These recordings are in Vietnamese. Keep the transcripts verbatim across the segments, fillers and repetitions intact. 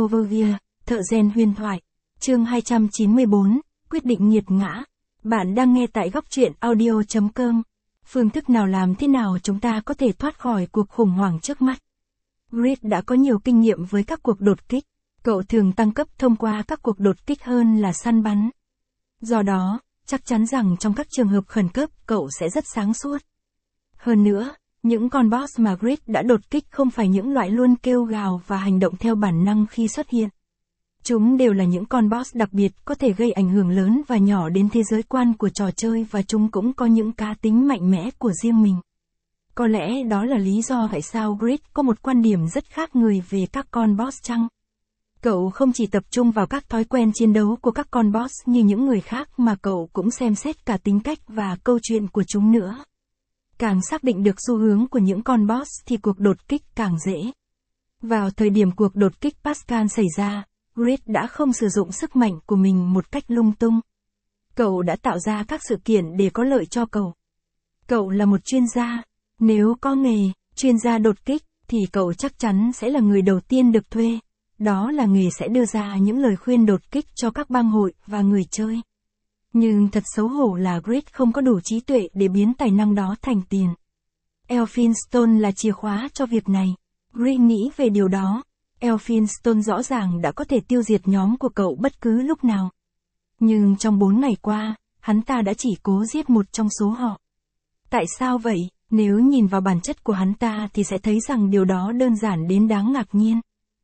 Overview, thợ rèn huyền thoại. Chương hai trăm chín mươi tư, quyết định nghiệt ngã. Bạn đang nghe tại góc truyện audio chấm com. Phương thức nào làm thế nào chúng ta có thể thoát khỏi cuộc khủng hoảng trước mắt? Reed đã có nhiều kinh nghiệm với các cuộc đột kích. Cậu thường tăng cấp thông qua các cuộc đột kích hơn là săn bắn. Do đó, chắc chắn rằng trong các trường hợp khẩn cấp cậu sẽ rất sáng suốt. Hơn nữa, những con boss mà Reed đã đột kích không phải những loại luôn kêu gào và hành động theo bản năng khi xuất hiện. Chúng đều là những con boss đặc biệt có thể gây ảnh hưởng lớn và nhỏ đến thế giới quan của trò chơi và chúng cũng có những cá tính mạnh mẽ của riêng mình. Có lẽ đó là lý do tại sao Reed có một quan điểm rất khác người về các con boss chăng? Cậu không chỉ tập trung vào các thói quen chiến đấu của các con boss như những người khác mà cậu cũng xem xét cả tính cách và câu chuyện của chúng nữa. Càng xác định được xu hướng của những con boss thì cuộc đột kích càng dễ. Vào thời điểm cuộc đột kích Pascal xảy ra, Reed đã không sử dụng sức mạnh của mình một cách lung tung. Cậu đã tạo ra các sự kiện để có lợi cho cậu. Cậu là một chuyên gia. Nếu có nghề, chuyên gia đột kích, thì cậu chắc chắn sẽ là người đầu tiên được thuê. Đó là nghề sẽ đưa ra những lời khuyên đột kích cho các bang hội và người chơi. Nhưng thật xấu hổ là Reed không có đủ trí tuệ để biến tài năng đó thành tiền. Elphinstone là chìa khóa cho việc này. Reed nghĩ về điều đó. Elphinstone rõ ràng đã có thể tiêu diệt nhóm của cậu bất cứ lúc nào. Nhưng trong bốn ngày qua, hắn ta đã chỉ cố giết một trong số họ. Tại sao vậy? Nếu nhìn vào bản chất của hắn ta thì sẽ thấy rằng điều đó đơn giản đến đáng ngạc nhiên.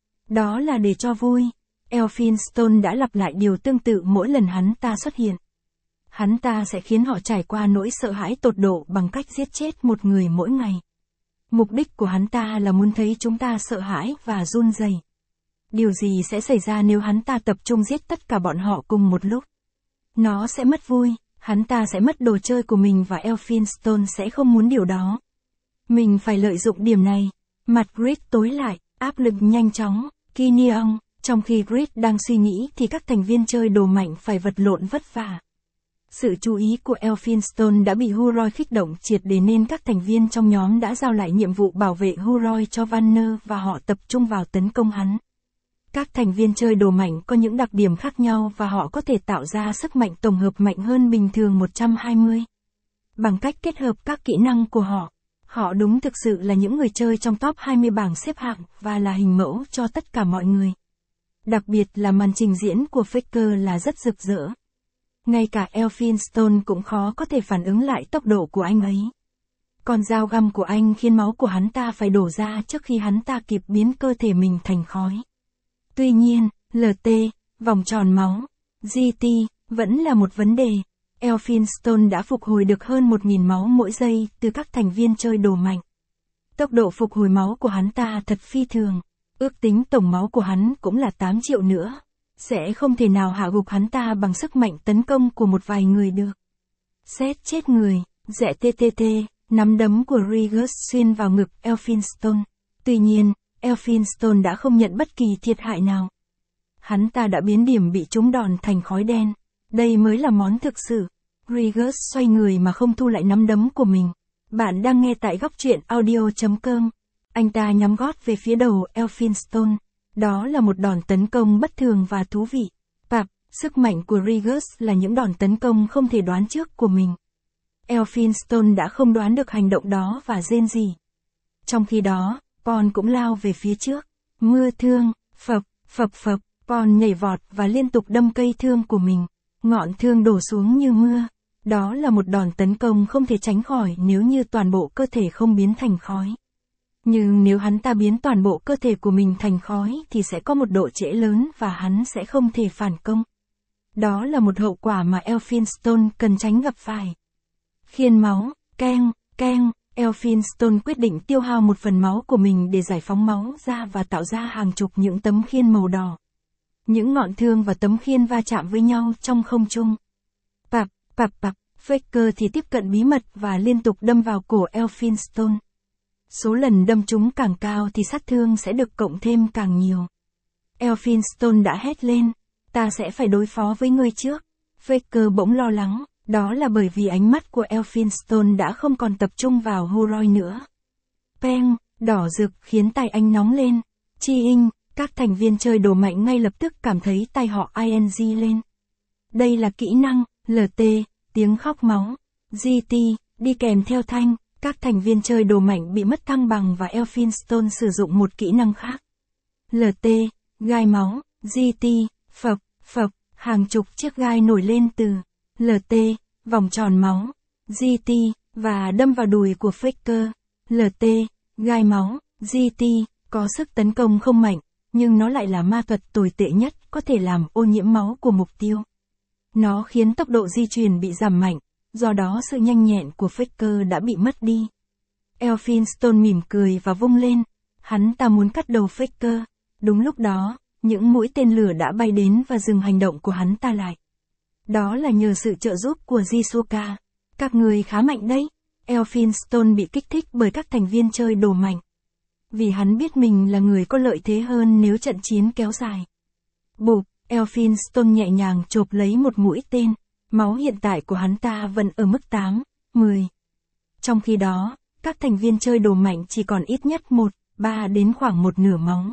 Đó là để cho vui. Elphinstone đã lặp lại điều tương tự mỗi lần hắn ta xuất hiện. Hắn ta sẽ khiến họ trải qua nỗi sợ hãi tột độ bằng cách giết chết một người mỗi ngày. Mục đích của hắn ta là muốn thấy chúng ta sợ hãi và run rẩy. Điều gì sẽ xảy ra nếu hắn ta tập trung giết tất cả bọn họ cùng một lúc? Nó sẽ mất vui, hắn ta sẽ mất đồ chơi của mình và Elphinstone sẽ không muốn điều đó. Mình phải lợi dụng điểm này. Mặt Reed tối lại, áp lực nhanh chóng. Kineon, trong khi Reed đang suy nghĩ thì các thành viên chơi đồ mạnh phải vật lộn vất vả. Sự chú ý của Elphinstone đã bị Huroi kích động triệt để nên các thành viên trong nhóm đã giao lại nhiệm vụ bảo vệ Huroi cho Vanner và họ tập trung vào tấn công hắn. Các thành viên chơi đồ mạnh có những đặc điểm khác nhau và họ có thể tạo ra sức mạnh tổng hợp mạnh hơn bình thường một trăm hai mươi. Bằng cách kết hợp các kỹ năng của họ, họ đúng thực sự là những người chơi trong top hai mươi bảng xếp hạng và là hình mẫu cho tất cả mọi người. Đặc biệt là màn trình diễn của Faker là rất rực rỡ. Ngay cả Elphinstone cũng khó có thể phản ứng lại tốc độ của anh ấy. Con dao găm của anh khiến máu của hắn ta phải đổ ra trước khi hắn ta kịp biến cơ thể mình thành khói. Tuy nhiên, lờ tê, vòng tròn máu, giê tê, vẫn là một vấn đề. Elphinstone đã phục hồi được hơn một nghìn máu mỗi giây từ các thành viên chơi đồ mạnh. Tốc độ phục hồi máu của hắn ta thật phi thường. Ước tính tổng máu của hắn cũng là tám triệu nữa. Sẽ không thể nào hạ gục hắn ta bằng sức mạnh tấn công của một vài người được. Xét chết người, rẽ tê tê tê, nắm đấm của Regis xuyên vào ngực Elphinstone. Tuy nhiên, Elphinstone đã không nhận bất kỳ thiệt hại nào. Hắn ta đã biến điểm bị trúng đòn thành khói đen. Đây mới là món thực sự. Regis xoay người mà không thu lại nắm đấm của mình. Bạn đang nghe tại góc truyện audio chấm com. Anh ta nhắm gót về phía đầu Elphinstone. Đó là một đòn tấn công bất thường và thú vị. Pap, sức mạnh của Regis là những đòn tấn công không thể đoán trước của mình. Elphinstone đã không đoán được hành động đó và rên rỉ. Trong khi đó, Paul cũng lao về phía trước. Mưa thương, phập, phập phập, Paul nhảy vọt và liên tục đâm cây thương của mình. Ngọn thương đổ xuống như mưa. Đó là một đòn tấn công không thể tránh khỏi nếu như toàn bộ cơ thể không biến thành khói. Nhưng nếu hắn ta biến toàn bộ cơ thể của mình thành khói thì sẽ có một độ trễ lớn và hắn sẽ không thể phản công. Đó là một hậu quả mà Elphinstone cần tránh gặp phải. Khiên máu, keng, keng, Elphinstone quyết định tiêu hao một phần máu của mình để giải phóng máu ra và tạo ra hàng chục những tấm khiên màu đỏ. Những ngọn thương và tấm khiên va chạm với nhau trong không trung. Pap, pap pap, Faker thì tiếp cận bí mật và liên tục đâm vào cổ Elphinstone. Số lần đâm chúng càng cao thì sát thương sẽ được cộng thêm càng nhiều. Elphinstone đã hét lên, ta sẽ phải đối phó với ngươi trước. Faker bỗng lo lắng, đó là bởi vì ánh mắt của Elphinstone đã không còn tập trung vào Huroi nữa. Peng, đỏ rực khiến tay anh nóng lên. Chi-ing, Các thành viên chơi đồ mạnh ngay lập tức cảm thấy tay họ ing lên. Đây là kỹ năng, lờ tê, tiếng khóc máu, giê tê, đi kèm theo thanh. Các thành viên chơi đồ mạnh bị mất thăng bằng và Elphinstone sử dụng một kỹ năng khác. lờ tê, gai máu, giê tê, phập, phập, hàng chục chiếc gai nổi lên từ lờ tê, vòng tròn máu, giê tê, và đâm vào đùi của Faker. lờ tê, gai máu, giê tê, có sức tấn công không mạnh, nhưng nó lại là ma thuật tồi tệ nhất, có thể làm ô nhiễm máu của mục tiêu. Nó khiến tốc độ di chuyển bị giảm mạnh, do đó sự nhanh nhẹn của Faker đã bị mất đi. Elphinstone mỉm cười và vung lên, hắn ta muốn cắt đầu Faker. Đúng lúc đó, những mũi tên lửa đã bay đến và dừng hành động của hắn ta lại. Đó là nhờ sự trợ giúp của Jisoka. Các người khá mạnh đấy. Elphinstone bị kích thích bởi các thành viên chơi đồ mạnh. Vì hắn biết mình là người có lợi thế hơn nếu trận chiến kéo dài. Bụp, Elphinstone nhẹ nhàng chộp lấy một mũi tên. Máu hiện tại của hắn ta vẫn ở mức tám, mười. Trong khi đó, các thành viên chơi đồ mạnh chỉ còn ít nhất một, ba đến khoảng một nửa máu.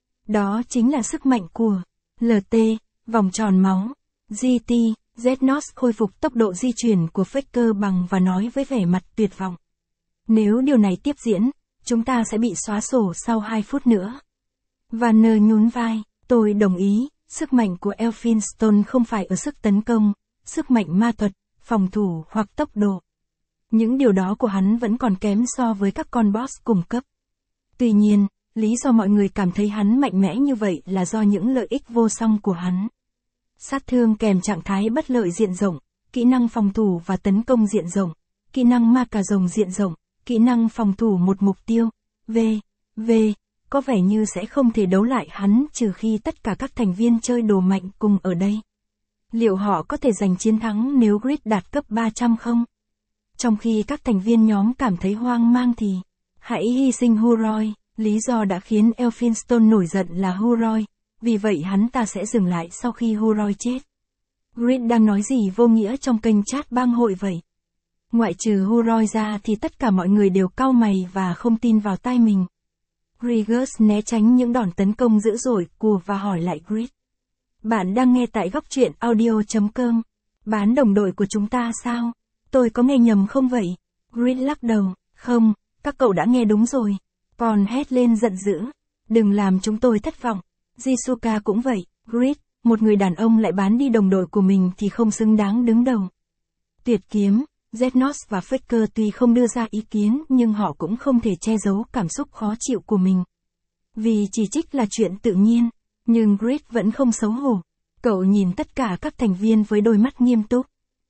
Đó chính là sức mạnh của lờ tê, vòng tròn máu, giê tê, Zednos khôi phục tốc độ di chuyển của Faker bằng và nói với vẻ mặt tuyệt vọng. Nếu điều này tiếp diễn, chúng ta sẽ bị xóa sổ sau hai phút nữa. Vanner nhún vai, tôi đồng ý, sức mạnh của Elphinstone không phải ở sức tấn công, sức mạnh ma thuật, phòng thủ hoặc tốc độ. Những điều đó của hắn vẫn còn kém so với các con boss cùng cấp. Tuy nhiên, lý do mọi người cảm thấy hắn mạnh mẽ như vậy là do những lợi ích vô song của hắn. Sát thương kèm trạng thái bất lợi diện rộng, kỹ năng phòng thủ và tấn công diện rộng, kỹ năng ma cà rồng diện rộng, kỹ năng phòng thủ một mục tiêu, v, v, có vẻ như sẽ không thể đấu lại hắn trừ khi tất cả các thành viên chơi đồ mạnh cùng ở đây. Liệu họ có thể giành chiến thắng nếu Grid đạt cấp ba trăm không? Trong khi các thành viên nhóm cảm thấy hoang mang thì, hãy hy sinh Huroi. Lý do đã khiến Elphinstone nổi giận là Huroi, vì vậy hắn ta sẽ dừng lại sau khi Huroi chết. Grid đang nói gì vô nghĩa trong kênh chat bang hội vậy? Ngoại trừ Huroi ra thì tất cả mọi người đều cau mày và không tin vào tai mình. Grigus né tránh những đòn tấn công dữ dội của và hỏi lại Grid. Bạn đang nghe tại góc truyện audio chấm com. Bán đồng đội của chúng ta sao? Tôi có nghe nhầm không vậy? Grid lắc đầu, không, các cậu đã nghe đúng rồi. Còn hét lên giận dữ. Đừng làm chúng tôi thất vọng. Jisoka cũng vậy, Grid, một người đàn ông lại bán đi đồng đội của mình thì không xứng đáng đứng đầu. Tuyệt kiếm, Zednos và Faker tuy không đưa ra ý kiến nhưng họ cũng không thể che giấu cảm xúc khó chịu của mình. Vì chỉ trích là chuyện tự nhiên, nhưng Grid vẫn không xấu hổ. Cậu nhìn tất cả các thành viên với đôi mắt nghiêm túc.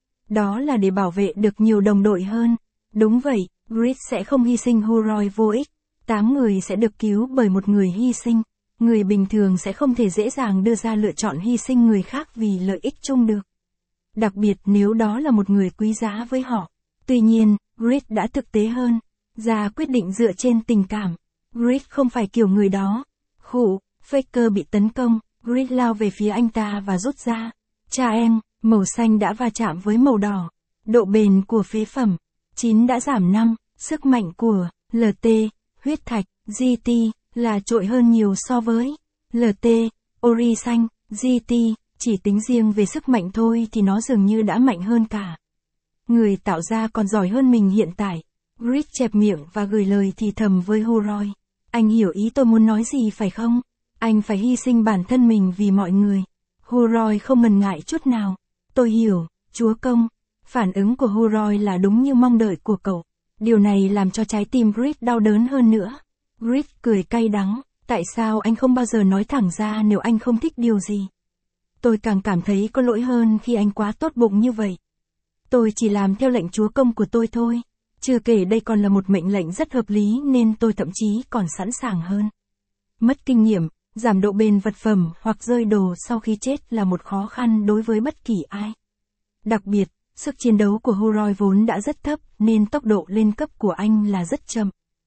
Đó là để bảo vệ được nhiều đồng đội hơn. Đúng vậy, Grid sẽ không hy sinh Huroi vô ích. Tám người sẽ được cứu bởi một người hy sinh. Người bình thường sẽ không thể dễ dàng đưa ra lựa chọn hy sinh người khác vì lợi ích chung được. Đặc biệt nếu đó là một người quý giá với họ. Tuy nhiên, Grid đã thực tế hơn. Ra quyết định dựa trên tình cảm. Grid không phải kiểu người đó. Khủ, Faker bị tấn công. Grid lao về phía anh ta và rút ra. Cha em, màu xanh đã va chạm với màu đỏ. Độ bền của phế phẩm. chín đã giảm năm. Sức mạnh của lờ tê, huyết thạch, giê tê, là trội hơn nhiều so với lờ tê, ori xanh, giê tê, chỉ tính riêng về sức mạnh thôi thì nó dường như đã mạnh hơn cả. Người tạo ra còn giỏi hơn mình hiện tại. Grid chẹp miệng và gửi lời thì thầm với Huroi. Anh hiểu ý tôi muốn nói gì phải không? Anh phải hy sinh bản thân mình vì mọi người. Huroi không ngần ngại chút nào. Tôi hiểu, chúa công. Phản ứng của Huroi là đúng như mong đợi của cậu. Điều này làm cho trái tim Grid đau đớn hơn nữa. Grid cười cay đắng. Tại sao anh không bao giờ nói thẳng ra nếu anh không thích điều gì? Tôi càng cảm thấy có lỗi hơn khi anh quá tốt bụng như vậy. Tôi chỉ làm theo lệnh chúa công của tôi thôi. Chưa kể đây còn là một mệnh lệnh rất hợp lý nên tôi thậm chí còn sẵn sàng hơn. Mất kinh nghiệm, giảm độ bền vật phẩm hoặc rơi đồ sau khi chết là một khó khăn đối với bất kỳ ai. Đặc biệt, sức chiến đấu của Huroi vốn đã rất thấp nên tốc độ lên cấp của anh là rất chậm.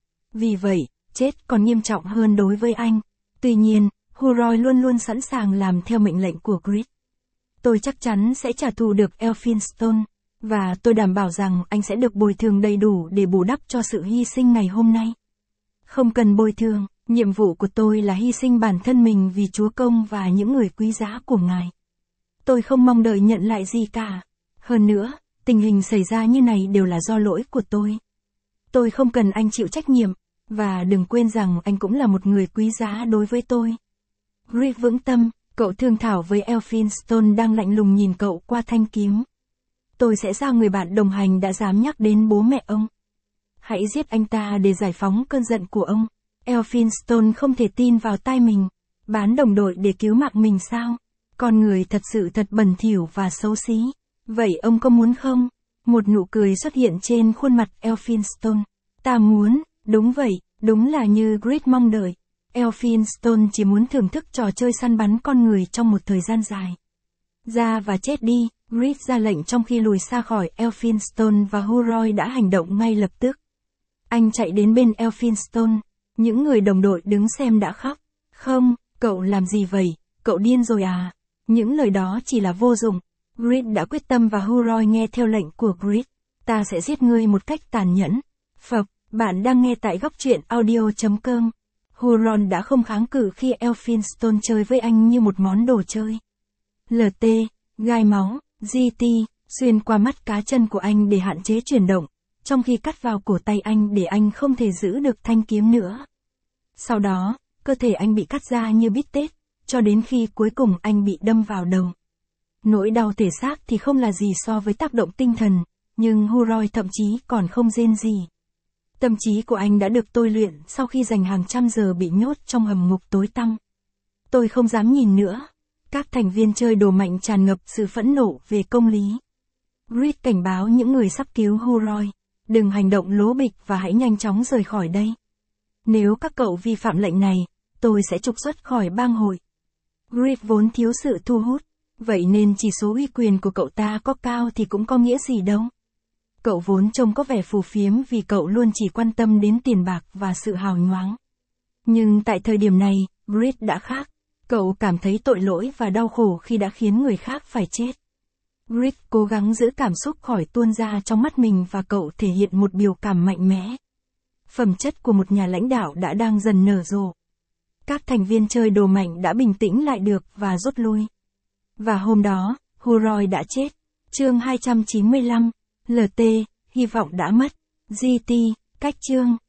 Vì vậy, chết còn nghiêm trọng hơn đối với anh. Tuy nhiên, Huroi luôn luôn sẵn sàng làm theo mệnh lệnh của Grid. Tôi chắc chắn sẽ trả thù được Elphinstone, và tôi đảm bảo rằng anh sẽ được bồi thường đầy đủ để bù đắp cho sự hy sinh ngày hôm nay. Không cần bồi thường, Nhiệm vụ của tôi là hy sinh bản thân mình vì Chúa Công và những người quý giá của Ngài. Tôi không mong đợi nhận lại gì cả. Hơn nữa, tình hình xảy ra như này đều là do lỗi của tôi. Tôi không cần anh chịu trách nhiệm, và đừng quên rằng anh cũng là một người quý giá đối với tôi. Reed vững tâm, cậu thương thảo với Elphinstone đang lạnh lùng nhìn cậu qua thanh kiếm. Tôi sẽ giao người bạn đồng hành đã dám nhắc đến bố mẹ ông. Hãy giết anh ta để giải phóng cơn giận của ông. Elphinstone không thể tin vào tai mình. Bán đồng đội để cứu mạng mình sao? Con người thật sự thật bẩn thỉu và xấu xí. Vậy ông có muốn không? Một nụ cười xuất hiện trên khuôn mặt Elphinstone. Ta muốn, đúng vậy, đúng là như Reed mong đợi. Elphinstone chỉ muốn thưởng thức trò chơi săn bắn con người trong một thời gian dài. Ra và chết đi, Reed ra lệnh trong khi lùi xa khỏi Elphinstone và Huroy đã hành động ngay lập tức. Anh chạy đến bên Elphinstone. Những người đồng đội đứng xem đã khóc. Không, cậu làm gì vậy? Cậu điên rồi à? Những lời đó chỉ là vô dụng. Reed đã quyết tâm và Huroy nghe theo lệnh của Reed. Ta sẽ giết ngươi một cách tàn nhẫn. Phập, bạn đang nghe tại góc truyện audio chấm com. Huron đã không kháng cự khi Elphinstone chơi với anh như một món đồ chơi. lờ tê, gai máu, giê tê, xuyên qua mắt cá chân của anh để hạn chế chuyển động, trong khi cắt vào cổ tay anh để anh không thể giữ được thanh kiếm nữa. Sau đó, cơ thể anh bị cắt ra như bít tết, cho đến khi cuối cùng anh bị đâm vào đầu. Nỗi đau thể xác thì không là gì so với tác động tinh thần, nhưng Huroy thậm chí còn không rên gì. Tâm trí của anh đã được tôi luyện sau khi dành hàng trăm giờ bị nhốt trong hầm ngục tối tăm. Tôi không dám nhìn nữa. Các thành viên chơi đồ mạnh tràn ngập sự phẫn nộ về công lý. Reed cảnh báo những người sắp cứu Huroy. Đừng hành động lố bịch và hãy nhanh chóng rời khỏi đây. Nếu các cậu vi phạm lệnh này, tôi sẽ trục xuất khỏi bang hội. Reed vốn thiếu sự thu hút. Vậy nên chỉ số uy quyền của cậu ta có cao thì cũng có nghĩa gì đâu. Cậu vốn trông có vẻ phù phiếm vì cậu luôn chỉ quan tâm đến tiền bạc và sự hào nhoáng. Nhưng tại thời điểm này, Reed đã khác. Cậu cảm thấy tội lỗi và đau khổ khi đã khiến người khác phải chết. Reed cố gắng giữ cảm xúc khỏi tuôn ra trong mắt mình và cậu thể hiện một biểu cảm mạnh mẽ. Phẩm chất của một nhà lãnh đạo đã đang dần nở rộ. Các thành viên chơi đồ mạnh đã bình tĩnh lại được và rút lui. Và hôm đó, Huroy đã chết. Chương hai trăm chín mươi lăm, lờ tê, hy vọng đã mất. giê tê, cách chương.